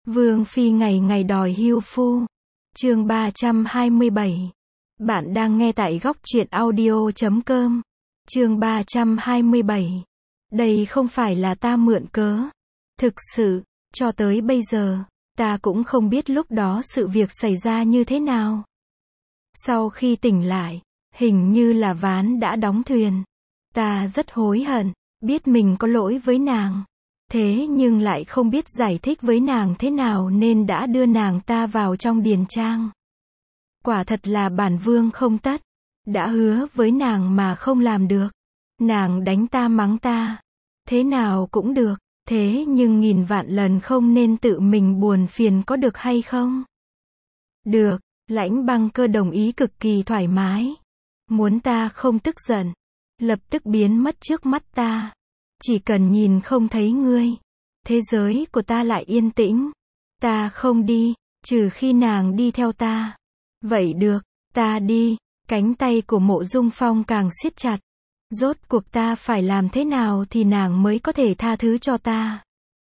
Vương phi ngày ngày đòi hưu phu. Chương 327. Bạn đang nghe tại góc truyện audio.com. Chương 327. Đây không phải là ta mượn cớ. Thực sự, cho tới bây giờ, ta cũng không biết lúc đó sự việc xảy ra như thế nào. Sau khi tỉnh lại, hình như là ván đã đóng thuyền. Ta rất hối hận, biết mình có lỗi với nàng. Thế nhưng lại không biết giải thích với nàng thế nào nên đã đưa nàng ta vào trong điền trang. Quả thật là bản vương không tất. Đã hứa với nàng mà không làm được. Nàng đánh ta mắng ta. Thế nào cũng được. Thế nhưng nghìn vạn lần không nên tự mình buồn phiền có được hay không? Được. Lãnh Băng Cơ đồng ý cực kỳ thoải mái. Muốn ta không tức giận, lập tức biến mất trước mắt ta. Chỉ cần nhìn không thấy ngươi, thế giới của ta lại yên tĩnh. Ta không đi, trừ khi nàng đi theo ta. Vậy được, ta đi. Cánh tay của Mộ Dung Phong càng siết chặt. Rốt cuộc ta phải làm thế nào thì nàng mới có thể tha thứ cho ta?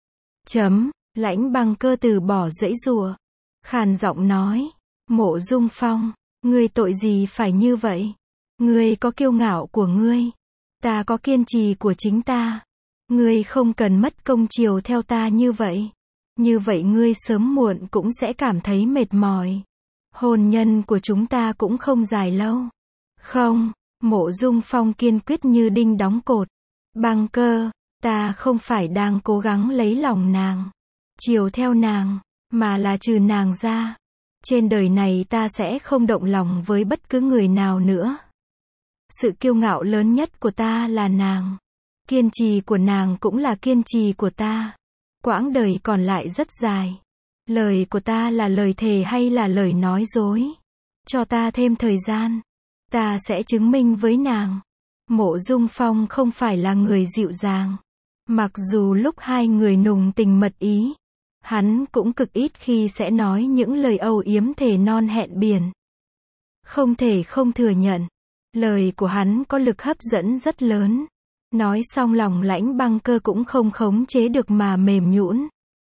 Lãnh Băng Cơ từ bỏ giãy giụa, khàn giọng nói, Mộ Dung Phong, ngươi tội gì phải như vậy? Ngươi có kiêu ngạo của ngươi, ta có kiên trì của chính ta. Ngươi không cần mất công chiều theo ta như vậy. Như vậy ngươi sớm muộn cũng sẽ cảm thấy mệt mỏi. Hôn nhân của chúng ta cũng không dài lâu. Không, Mộ Dung Phong kiên quyết như đinh đóng cột. Băng Cơ, ta không phải đang cố gắng lấy lòng nàng, chiều theo nàng, mà là trừ nàng ra. Trên đời này ta sẽ không động lòng với bất cứ người nào nữa. Sự kiêu ngạo lớn nhất của ta là nàng. Kiên trì của nàng cũng là kiên trì của ta. Quãng đời còn lại rất dài. Lời của ta là lời thề hay là lời nói dối? Cho ta thêm thời gian. Ta sẽ chứng minh với nàng. Mộ Dung Phong không phải là người dịu dàng. Mặc dù lúc hai người nùng tình mật ý, hắn cũng cực ít khi sẽ nói những lời âu yếm thề non hẹn biển. Không thể không thừa nhận, lời của hắn có lực hấp dẫn rất lớn. Nói xong lòng Lãnh Băng Cơ cũng không khống chế được mà mềm nhũn.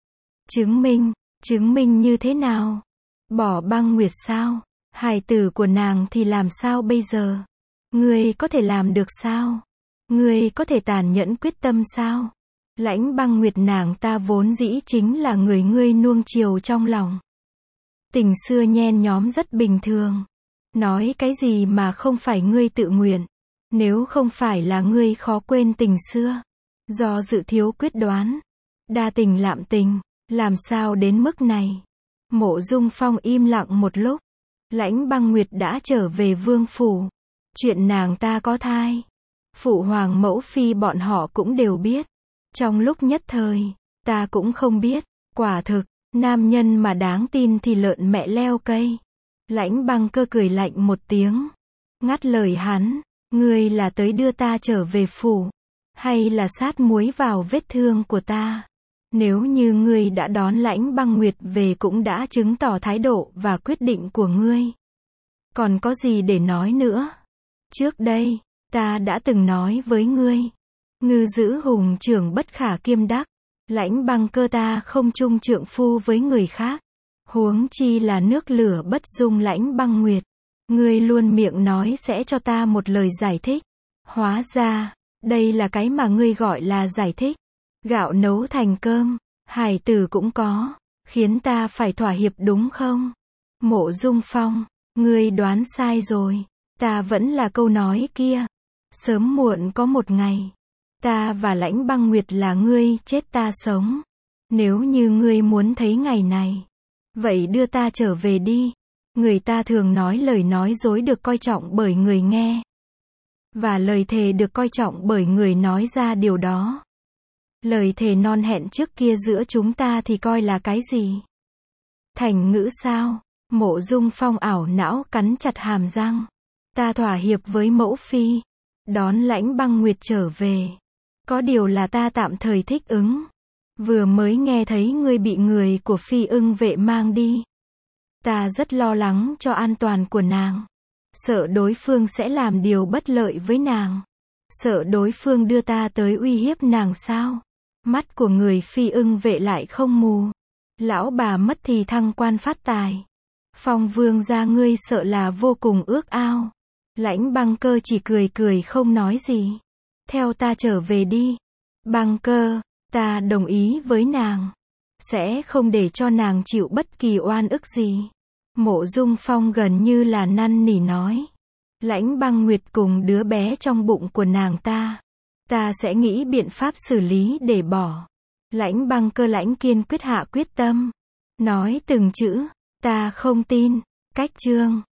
Chứng minh như thế nào? Bỏ Băng Nguyệt sao? Hài tử của nàng thì làm sao bây giờ? Ngươi có thể làm được sao? Ngươi có thể tàn nhẫn quyết tâm sao? Lãnh Băng Nguyệt nàng ta vốn dĩ chính là người ngươi nuông chiều trong lòng. Tình xưa nhen nhóm rất bình thường. Nói cái gì mà không phải ngươi tự nguyện? Nếu không phải là ngươi khó quên tình xưa, do dự thiếu quyết đoán, đa tình lạm tình, làm sao đến mức này? Mộ Dung Phong im lặng một lúc. Lãnh Băng Nguyệt đã trở về vương phủ. Chuyện nàng ta có thai, phụ hoàng mẫu phi bọn họ cũng đều biết. Trong lúc nhất thời, ta cũng không biết. Quả thực, nam nhân mà đáng tin thì lợn mẹ leo cây. Lãnh Băng Cơ cười lạnh một tiếng, ngắt lời hắn. Ngươi là tới đưa ta trở về phủ, hay là sát muối vào vết thương của ta? Nếu như ngươi đã đón Lãnh Băng Nguyệt về cũng đã chứng tỏ thái độ và quyết định của ngươi. Còn có gì để nói nữa? Trước đây, ta đã từng nói với ngươi, ngư giữ hùng trưởng bất khả kiêm đắc. Lãnh Băng Cơ ta không chung trượng phu với người khác. Huống chi là nước lửa bất dung Lãnh Băng Nguyệt. Ngươi luôn miệng nói sẽ cho ta một lời giải thích. Hóa ra, đây là cái mà ngươi gọi là giải thích. Gạo nấu thành cơm, hài tử cũng có, khiến ta phải thỏa hiệp đúng không? Mộ Dung Phong, ngươi đoán sai rồi. Ta vẫn là câu nói kia. Sớm muộn có một ngày, ta và Lãnh Băng Nguyệt là ngươi chết ta sống. Nếu như ngươi muốn thấy ngày này, vậy đưa ta trở về đi. Người ta thường nói lời nói dối được coi trọng bởi người nghe, và lời thề được coi trọng bởi người nói ra điều đó. Lời thề non hẹn trước kia giữa chúng ta thì coi là cái gì? Thành ngữ sao? Mộ Dung Phong ảo não cắn chặt hàm răng. Ta thỏa hiệp với mẫu phi, đón Lãnh Băng Nguyệt trở về. Có điều là ta tạm thời thích ứng. Vừa mới nghe thấy ngươi bị người của Phi Ưng vệ mang đi. Ta rất lo lắng cho an toàn của nàng. Sợ đối phương sẽ làm điều bất lợi với nàng. Sợ đối phương đưa ta tới uy hiếp nàng sao? Mắt của người Phi Ưng vệ lại không mù. Lão bà mất thì thăng quan phát tài. Phong vương gia ngươi sợ là vô cùng ước ao. Lãnh Băng Cơ chỉ cười cười không nói gì. Theo ta trở về đi. Băng Cơ, ta đồng ý với nàng. Sẽ không để cho nàng chịu bất kỳ oan ức gì. Mộ Dung Phong gần như là năn nỉ nói. Lãnh Băng Nguyệt cùng đứa bé trong bụng của nàng ta sẽ nghĩ biện pháp xử lý để bỏ. Lãnh Băng Cơ lãnh kiên quyết hạ quyết tâm. Nói từng chữ, ta không tin. Cách chương